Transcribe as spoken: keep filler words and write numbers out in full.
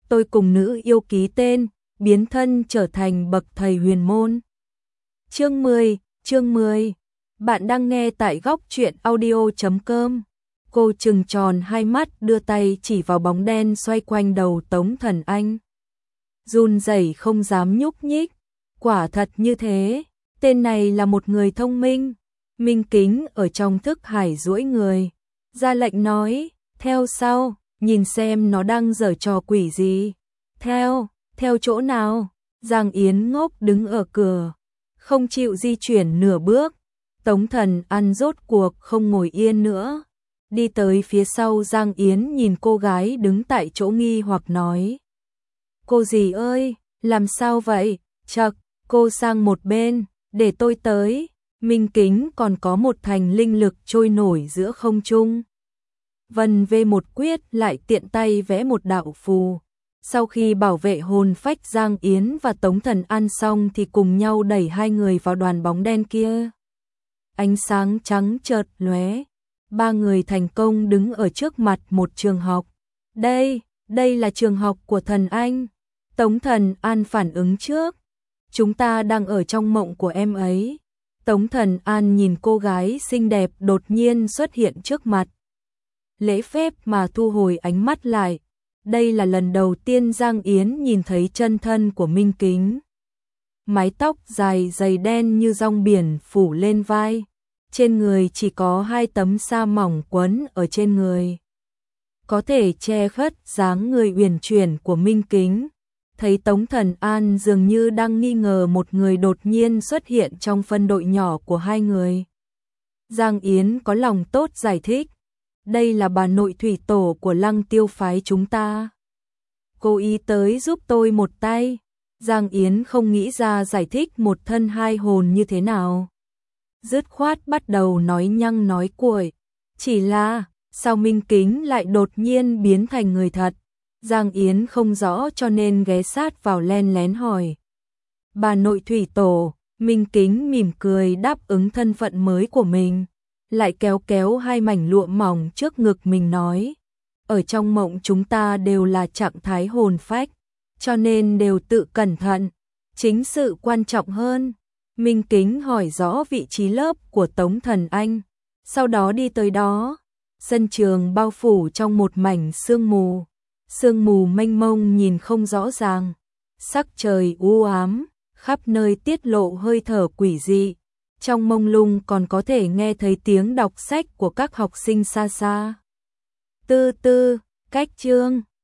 tôi cùng nữ yêu ký tên, biến thân trở thành bậc thầy huyền môn. Chương mười, chương mười. Bạn đang nghe tại góc truyện audio chấm com. Cô trừng tròn hai mắt đưa tay chỉ vào bóng đen xoay quanh đầu Tống Thần Anh. Run rẩy không dám nhúc nhích. Quả thật như thế, tên này là một người thông minh. Minh Kính ở trong thức hải duỗi người, ra lệnh nói, theo sau, nhìn xem nó đang giở trò quỷ gì. Theo, theo chỗ nào? Giang Yến ngốc đứng ở cửa, không chịu di chuyển nửa bước. Tống Thần Ăn rốt cuộc không ngồi yên nữa, đi tới phía sau Giang Yến nhìn cô gái đứng tại chỗ nghi hoặc nói. Cô dì ơi, làm sao vậy? Chậc, cô sang một bên, để tôi tới. Minh Kính còn có một thành linh lực trôi nổi giữa không trung. Vân vê một quyết lại tiện tay vẽ một đạo phù. Sau khi bảo vệ hồn phách Giang Yến và Tống Thần An xong thì cùng nhau đẩy hai người vào đoàn bóng đen kia. Ánh sáng trắng chợt lóe, ba người thành công đứng ở trước mặt một trường học. Đây, đây là trường học của Thần Anh. Tống Thần An phản ứng trước. Chúng ta đang ở trong mộng của em ấy. Tống Thần An nhìn cô gái xinh đẹp đột nhiên xuất hiện trước mặt. Lễ phép mà thu hồi ánh mắt lại. Đây là lần đầu tiên Giang Yến nhìn thấy chân thân của Minh Kính. Mái tóc dài dày đen như rong biển phủ lên vai. Trên người chỉ có hai tấm sa mỏng quấn ở trên người, có thể che khuất dáng người uyển chuyển của Minh Kính. Thấy Tống Thần An dường như đang nghi ngờ một người đột nhiên xuất hiện trong phân đội nhỏ của hai người. Giang Yến có lòng tốt giải thích. Đây là bà nội thủy tổ của Lăng Tiêu phái chúng ta. Cô ý tới giúp tôi một tay. Giang Yến không nghĩ ra giải thích một thân hai hồn như thế nào. Dứt khoát bắt đầu nói nhăng nói cuội. Chỉ là, sao Minh Kính lại đột nhiên biến thành người thật? Giang Yến không rõ cho nên ghé sát vào len lén hỏi. Bà nội thủy tổ, Minh Kính mỉm cười đáp ứng thân phận mới của mình. Lại kéo kéo hai mảnh lụa mỏng trước ngực mình nói. Ở trong mộng chúng ta đều là trạng thái hồn phách, cho nên đều tự cẩn thận. Chính sự quan trọng hơn. Minh Kính hỏi rõ vị trí lớp của Tống Thần Anh, sau đó đi tới đó. Sân trường bao phủ trong một mảnh sương mù. Sương mù mênh mông nhìn không rõ ràng. Sắc trời u ám, khắp nơi tiết lộ hơi thở quỷ dị. Trong mông lung còn có thể nghe thấy tiếng đọc sách của các học sinh xa xa. Tư tư, cách chương.